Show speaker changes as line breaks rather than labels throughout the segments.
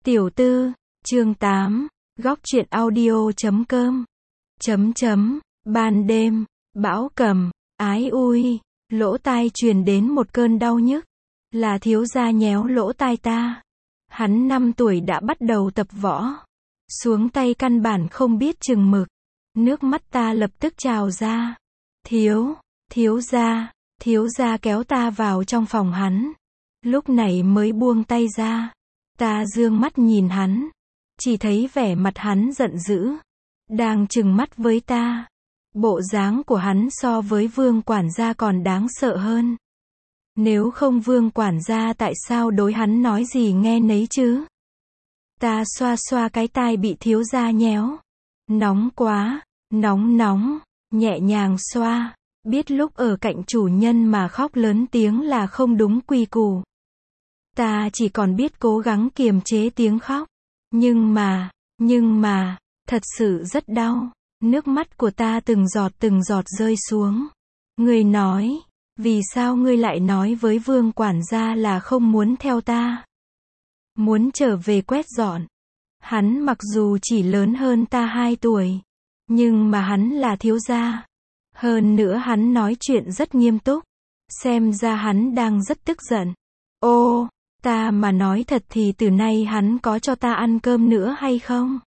Tiểu tư, chương 8, góc truyện audio.com. Ban đêm, Bão cầm, ái ui, lỗ tai truyền đến một cơn đau nhức. Là thiếu gia nhéo lỗ tai ta. Hắn 5 tuổi đã bắt đầu tập võ. Xuống tay căn bản không biết chừng mực. Nước mắt ta lập tức trào ra. Thiếu gia kéo ta vào trong phòng hắn. Lúc này mới buông tay ra. Ta dương mắt nhìn hắn. Chỉ thấy vẻ mặt hắn giận dữ. Đang trừng mắt với ta. Bộ dáng của hắn so với Vương quản gia còn đáng sợ hơn. Nếu không Vương quản gia tại sao đối hắn nói gì nghe nấy chứ? Ta xoa xoa cái tai bị thiếu gia nhéo. Nóng quá, nóng, nhẹ nhàng xoa. Biết lúc ở cạnh chủ nhân mà khóc lớn tiếng là không đúng quy củ. Ta chỉ còn biết cố gắng kiềm chế tiếng khóc. Nhưng mà, thật sự rất đau. Nước mắt của ta từng giọt rơi xuống. Ngươi nói, vì sao ngươi lại nói với Vương quản gia là không muốn theo ta? Muốn trở về quét dọn. Hắn mặc dù chỉ lớn hơn ta 2 tuổi, nhưng mà hắn là thiếu gia. Hơn nữa hắn nói chuyện rất nghiêm túc. Xem ra hắn đang rất tức giận. Ô, ta mà nói thật thì từ nay hắn có cho ta ăn cơm nữa hay không?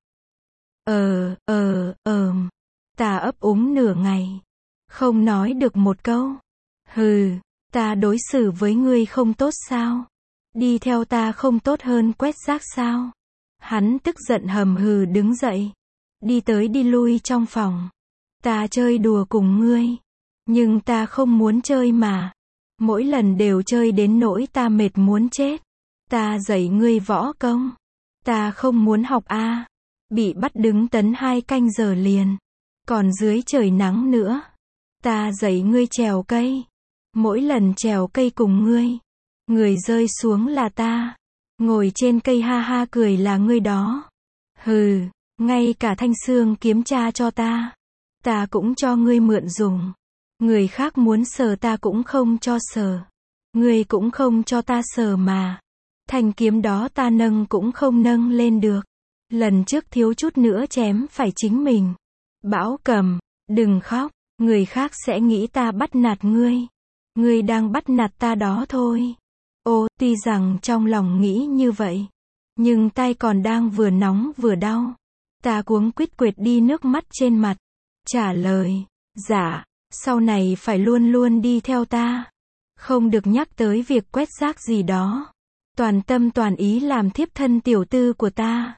Ta ấp úng nửa ngày. Không nói được một câu. Hừ, ta đối xử với ngươi không tốt sao? Đi theo ta không tốt hơn quét rác sao? Hắn tức giận hầm hừ đứng dậy. Đi tới đi lui trong phòng. Ta chơi đùa cùng ngươi. Nhưng ta không muốn chơi mà. Mỗi lần đều chơi đến nỗi ta mệt muốn chết. Ta dạy ngươi võ công. Ta không muốn học a. Bị bắt đứng tấn 2 canh giờ liền. Còn dưới trời nắng nữa. Ta dạy ngươi trèo cây. Mỗi lần trèo cây cùng ngươi. Người rơi xuống là ta. Ngồi trên cây ha ha cười là ngươi đó. Hừ, ngay cả thanh xương kiếm tra cho ta. Ta cũng cho ngươi mượn dùng. Người khác muốn sờ ta cũng không cho sờ. Ngươi cũng không cho ta sờ mà. Thanh kiếm đó ta nâng cũng không nâng lên được. Lần trước thiếu chút nữa chém phải chính mình. Bão cầm, đừng khóc. Người khác sẽ nghĩ ta bắt nạt ngươi. Ngươi đang bắt nạt ta đó thôi. Ô, tuy rằng trong lòng nghĩ như vậy. Nhưng tay còn đang vừa nóng vừa đau. Ta cuống quýt quệt đi nước mắt trên mặt. Trả lời, dạ, sau này phải luôn luôn đi theo ta. Không được nhắc tới việc quét rác gì đó. Toàn tâm toàn ý làm thiếp thân tiểu tư của ta.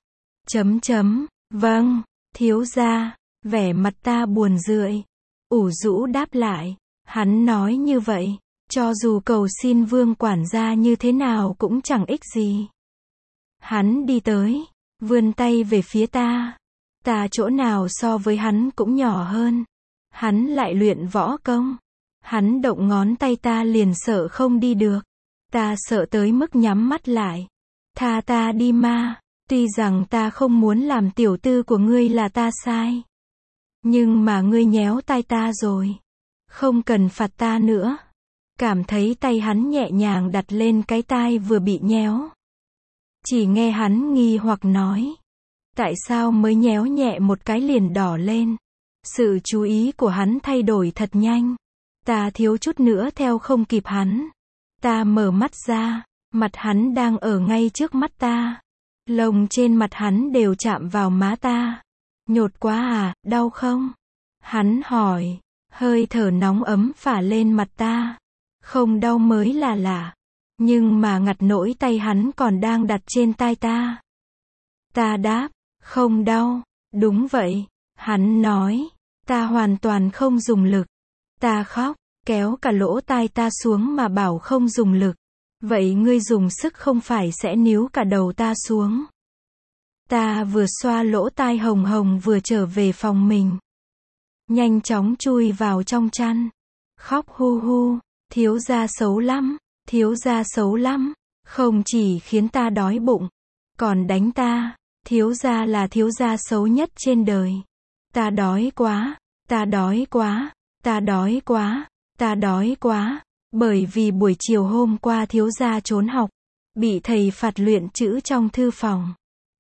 Vâng, thiếu gia. Vẻ mặt ta buồn rười. Ủ rũ đáp lại. Hắn nói như vậy. Cho dù cầu xin Vương quản gia như thế nào cũng chẳng ích gì. Hắn đi tới. Vươn tay về phía ta. Ta chỗ nào so với hắn cũng nhỏ hơn. Hắn lại luyện võ công. Hắn động ngón tay ta liền sợ không đi được. Ta sợ tới mức nhắm mắt lại. Tha ta đi ma. Tuy rằng ta không muốn làm tiểu tư của ngươi là ta sai. Nhưng mà ngươi nhéo tay ta rồi. Không cần phạt ta nữa. Cảm thấy tay hắn nhẹ nhàng đặt lên cái tai vừa bị nhéo. Chỉ nghe hắn nghi hoặc nói. Tại sao mới nhéo nhẹ một cái liền đỏ lên? Sự chú ý của hắn thay đổi thật nhanh. Ta thiếu chút nữa theo không kịp hắn. Ta mở mắt ra. Mặt hắn đang ở ngay trước mắt ta. Lông trên mặt hắn đều chạm vào má ta. Nhột quá à, đau không? Hắn hỏi. Hơi thở nóng ấm phả lên mặt ta. Không đau mới là lạ. Nhưng mà ngặt nỗi tay hắn còn đang đặt trên tai ta. Ta đáp. Không đau. Đúng vậy. Hắn nói. Ta hoàn toàn không dùng lực. Ta khóc. Kéo cả lỗ tai ta xuống mà bảo không dùng lực. Vậy ngươi dùng sức không phải sẽ níu cả đầu ta xuống. Ta vừa xoa lỗ tai hồng hồng vừa trở về phòng mình. Nhanh chóng chui vào trong chăn. Khóc hu hu. Thiếu gia xấu lắm. Thiếu gia xấu lắm. Không chỉ khiến ta đói bụng. Còn đánh ta. Thiếu gia là thiếu gia xấu nhất trên đời. Ta đói quá. Ta đói quá. Ta đói quá. Ta đói quá. Bởi vì buổi chiều hôm qua thiếu gia trốn học. Bị thầy phạt luyện chữ trong thư phòng.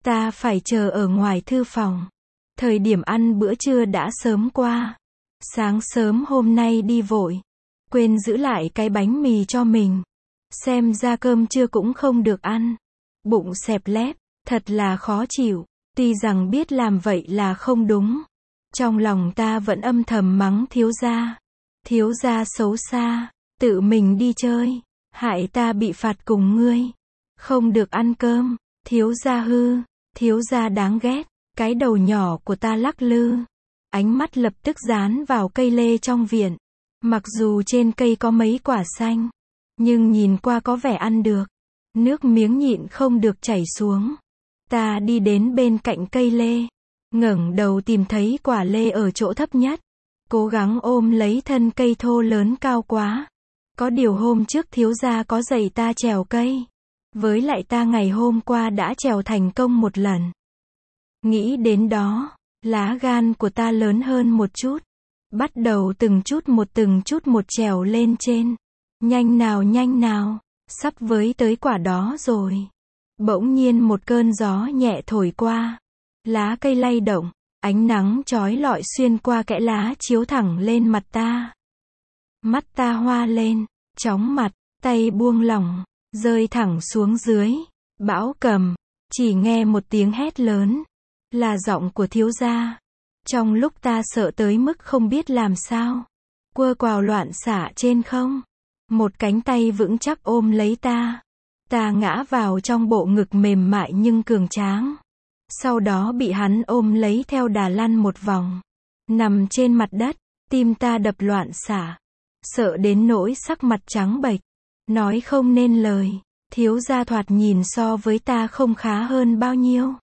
Ta phải chờ ở ngoài thư phòng. Thời điểm ăn bữa trưa đã sớm qua. Sáng sớm hôm nay đi vội. Quên giữ lại cái bánh mì cho mình. Xem ra cơm trưa cũng không được ăn. Bụng xẹp lép, thật là khó chịu. Tuy rằng biết làm vậy là không đúng. Trong lòng ta vẫn âm thầm mắng thiếu gia. Thiếu gia xấu xa, tự mình đi chơi. Hại ta bị phạt cùng ngươi. Không được ăn cơm, thiếu gia hư, thiếu gia đáng ghét. Cái đầu nhỏ của ta lắc lư. Ánh mắt lập tức dán vào cây lê trong viện. Mặc dù trên cây có mấy quả xanh, nhưng nhìn qua có vẻ ăn được. Nước miếng nhịn không được chảy xuống. Ta đi đến bên cạnh cây lê, ngẩng đầu tìm thấy quả lê ở chỗ thấp nhất. Cố gắng ôm lấy thân cây thô lớn cao quá. Có điều hôm trước thiếu gia có dạy ta trèo cây. Với lại ta ngày hôm qua đã trèo thành công một lần. Nghĩ đến đó, lá gan của ta lớn hơn một chút. Bắt đầu từng chút một trèo lên trên. Nhanh nào, sắp với tới quả đó rồi. Bỗng nhiên một cơn gió nhẹ thổi qua. Lá cây lay động, ánh nắng chói lọi xuyên qua kẽ lá chiếu thẳng lên mặt ta. Mắt ta hoa lên, chóng mặt, tay buông lỏng, rơi thẳng xuống dưới. Bão cầm, chỉ nghe một tiếng hét lớn. Là giọng của thiếu gia. Trong lúc ta sợ tới mức không biết làm sao. Quơ quào loạn xả trên không. Một cánh tay vững chắc ôm lấy ta. Ta ngã vào trong bộ ngực mềm mại nhưng cường tráng. Sau đó bị hắn ôm lấy theo đà lăn một vòng. Nằm trên mặt đất, tim ta đập loạn xả. Sợ đến nỗi sắc mặt trắng bệch. Nói không nên lời. Thiếu gia thoạt nhìn so với ta không khá hơn bao nhiêu.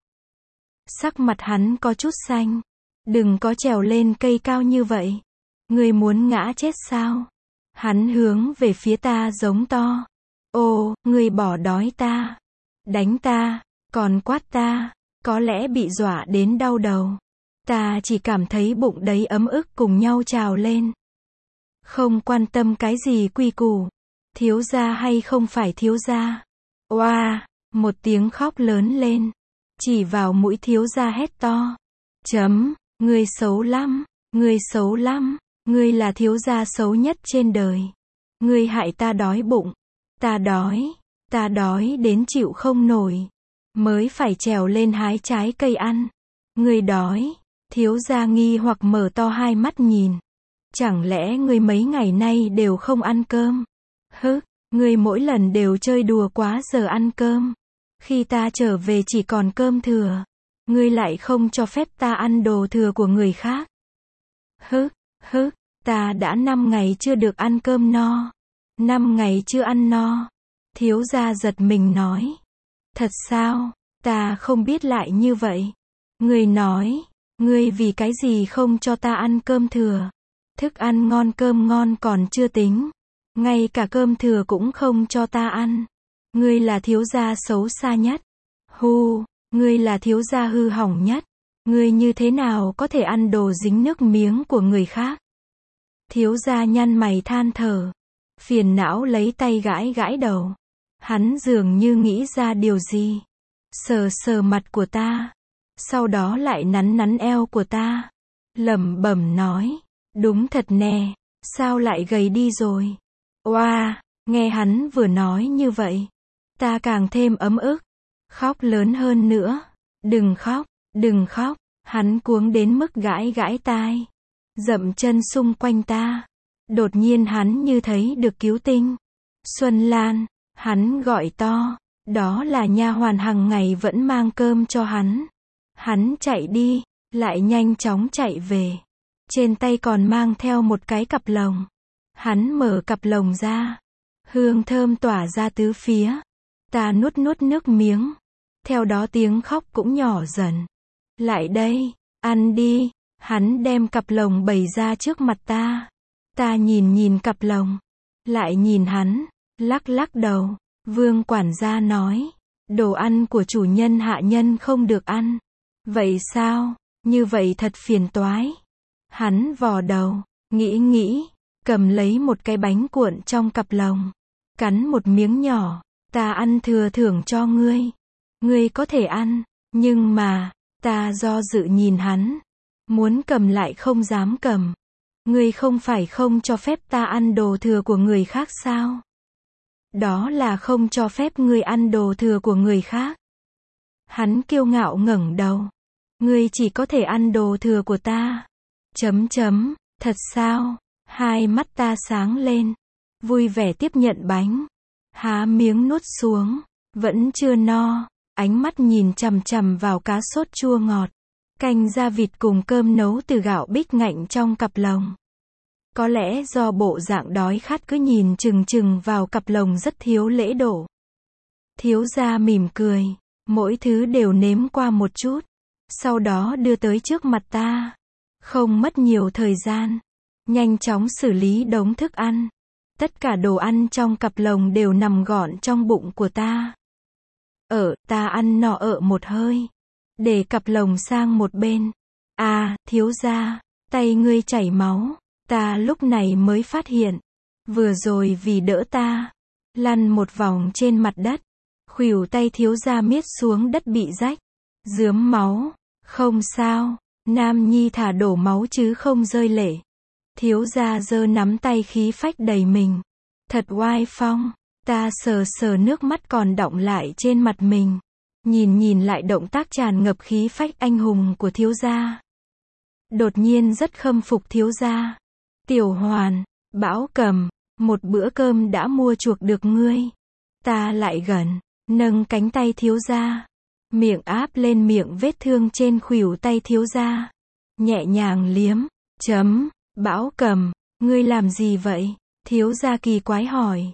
Sắc mặt hắn có chút xanh. Đừng có trèo lên cây cao như vậy. Ngươi muốn ngã chết sao? Hắn hướng về phía ta giống to. Ô, ngươi bỏ đói ta. Đánh ta, còn quát ta. Có lẽ bị dọa đến đau đầu. Ta chỉ cảm thấy bụng đấy ấm ức cùng nhau trào lên. Không quan tâm cái gì quy củ. Thiếu gia hay không phải thiếu gia. Oa, một tiếng khóc lớn lên. Chỉ vào mũi thiếu gia hét to. Ngươi xấu lắm, ngươi xấu lắm, ngươi là thiếu gia xấu nhất trên đời. Ngươi hại ta đói bụng. Ta đói đến chịu không nổi. Mới phải trèo lên hái trái cây ăn. Ngươi đói. Thiếu gia nghi hoặc mở to hai mắt nhìn. Chẳng lẽ ngươi mấy ngày nay đều không ăn cơm? Ngươi mỗi lần đều chơi đùa quá giờ ăn cơm. Khi ta trở về chỉ còn cơm thừa. Ngươi lại không cho phép ta ăn đồ thừa của người khác. Ta đã 5 ngày chưa được ăn cơm no. 5 ngày chưa ăn no. Thiếu gia giật mình nói. Thật sao? Ta không biết lại như vậy. Ngươi nói, ngươi vì cái gì không cho ta ăn cơm thừa? Thức ăn ngon cơm ngon còn chưa tính. Ngay cả cơm thừa cũng không cho ta ăn. Ngươi là thiếu gia xấu xa nhất. Ngươi là thiếu gia hư hỏng nhất. Ngươi như thế nào có thể ăn đồ dính nước miếng của người khác? Thiếu gia nhăn mày than thở. Phiền não lấy tay gãi gãi đầu. Hắn dường như nghĩ ra điều gì. Sờ sờ mặt của ta. Sau đó lại nắn nắn eo của ta. Lẩm bẩm nói. Đúng thật nè. Sao lại gầy đi rồi? Oa, nghe hắn vừa nói như vậy. Ta càng thêm ấm ức. Khóc lớn hơn nữa. Đừng khóc. Hắn cuống đến mức gãi gãi tai. Dậm chân xung quanh ta. Đột nhiên hắn như thấy được cứu tinh. Xuân Lan, hắn gọi to. Đó là nha hoàn hàng ngày vẫn mang cơm cho hắn. Hắn chạy đi, lại nhanh chóng chạy về. Trên tay còn mang theo một cái cặp lồng. Hắn mở cặp lồng ra. Hương thơm tỏa ra tứ phía. Ta nuốt nước miếng. Theo đó tiếng khóc cũng nhỏ dần. Lại đây, ăn đi. Hắn đem cặp lồng bày ra trước mặt ta. Ta nhìn cặp lồng. Lại nhìn hắn, lắc đầu. Vương quản gia nói. Đồ ăn của chủ nhân hạ nhân không được ăn. Vậy sao? Như vậy thật phiền toái. Hắn vò đầu, nghĩ. Cầm lấy một cái bánh cuộn trong cặp lồng. Cắn một miếng nhỏ. Ta ăn thừa thưởng cho ngươi. Ngươi có thể ăn. Nhưng mà, ta do dự nhìn hắn. Muốn cầm lại không dám cầm. Ngươi không phải không cho phép ta ăn đồ thừa của người khác sao? Đó là không cho phép ngươi ăn đồ thừa của người khác. Hắn kiêu ngạo ngẩng đầu. Ngươi chỉ có thể ăn đồ thừa của ta. Thật sao? Hai mắt ta sáng lên. Vui vẻ tiếp nhận bánh. Há miếng nuốt xuống. Vẫn chưa no. Ánh mắt nhìn chằm chằm vào cá sốt chua ngọt. Canh da vịt cùng cơm nấu từ gạo bích ngạnh trong cặp lồng. Có lẽ do bộ dạng đói khát cứ nhìn chừng chừng vào cặp lồng rất thiếu lễ độ. Thiếu gia mỉm cười. Mỗi thứ đều nếm qua một chút. Sau đó đưa tới trước mặt ta. Không mất nhiều thời gian. Nhanh chóng xử lý đống thức ăn. Tất cả đồ ăn trong cặp lồng đều nằm gọn trong bụng của ta. Ta ăn no một hơi. Để cặp lồng sang một bên. Thiếu gia, tay ngươi chảy máu. Ta lúc này mới phát hiện. Vừa rồi vì đỡ ta. Lăn một vòng trên mặt đất. Khuỷu tay thiếu gia miết xuống đất bị rách. Rướm máu. Không sao. Nam nhi thả đổ máu chứ không rơi lệ. Thiếu gia giơ nắm tay khí phách đầy mình. Thật oai phong. Ta sờ sờ nước mắt còn đọng lại trên mặt mình. Nhìn lại động tác tràn ngập khí phách anh hùng của thiếu gia. Đột nhiên rất khâm phục thiếu gia. Tiểu Hoàn, Bảo Cầm, một bữa cơm đã mua chuộc được ngươi. Ta lại gần, nâng cánh tay thiếu gia. Miệng áp lên miệng vết thương trên khuỷu tay thiếu gia. Nhẹ nhàng liếm. Bảo Cầm, ngươi làm gì vậy? Thiếu gia kỳ quái hỏi.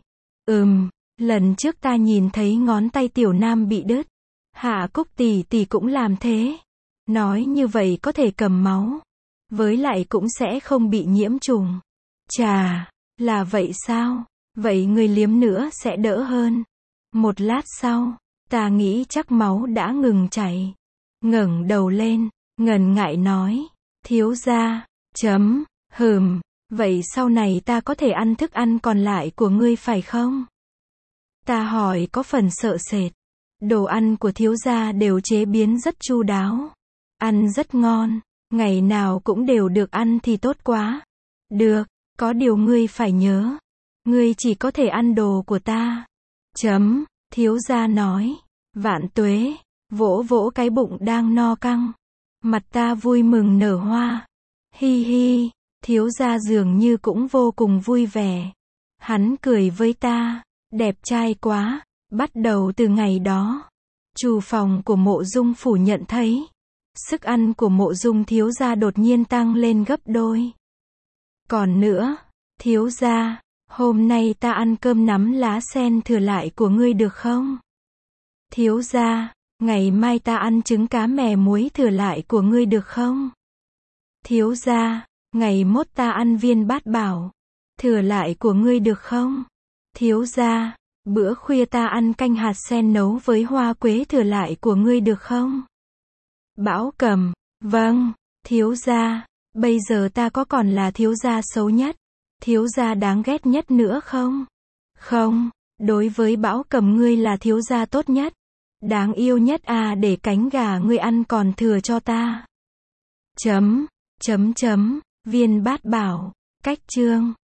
Lần trước ta nhìn thấy ngón tay tiểu nam bị đứt. Hạ Cúc tỷ tỷ cũng làm thế. Nói như vậy có thể cầm máu. Với lại cũng sẽ không bị nhiễm trùng. Chà, là vậy sao? Vậy ngươi liếm nữa sẽ đỡ hơn. Một lát sau, ta nghĩ chắc máu đã ngừng chảy. Ngẩng đầu lên, ngần ngại nói. Thiếu gia, vậy sau này ta có thể ăn thức ăn còn lại của ngươi phải không? Ta hỏi có phần sợ sệt. Đồ ăn của thiếu gia đều chế biến rất chu đáo. Ăn rất ngon. Ngày nào cũng đều được ăn thì tốt quá. Được, có điều ngươi phải nhớ. Ngươi chỉ có thể ăn đồ của ta. Thiếu gia nói. Vạn tuế. Vỗ vỗ cái bụng đang no căng. Mặt ta vui mừng nở hoa. Hi hi. Thiếu gia dường như cũng vô cùng vui vẻ. Hắn cười với ta. Đẹp trai quá. Bắt đầu từ ngày đó, chủ phòng của Mộ Dung phủ nhận thấy sức ăn của Mộ Dung thiếu gia đột nhiên tăng lên gấp đôi. Còn nữa, thiếu gia, hôm nay ta ăn cơm nắm lá sen thừa lại của ngươi được không? Thiếu gia, ngày mai ta ăn trứng cá mè muối thừa lại của ngươi được không? Thiếu gia, ngày mốt ta ăn viên bát bảo thừa lại của ngươi được không? Thiếu gia, bữa khuya ta ăn canh hạt sen nấu với hoa quế thừa lại của ngươi được không? Bảo Cầm, vâng, thiếu gia, bây giờ ta có còn là thiếu gia xấu nhất, thiếu gia đáng ghét nhất nữa không? Không, đối với Bảo Cầm ngươi là thiếu gia tốt nhất, đáng yêu nhất để cánh gà ngươi ăn còn thừa cho ta. Viên bát bảo, cách chương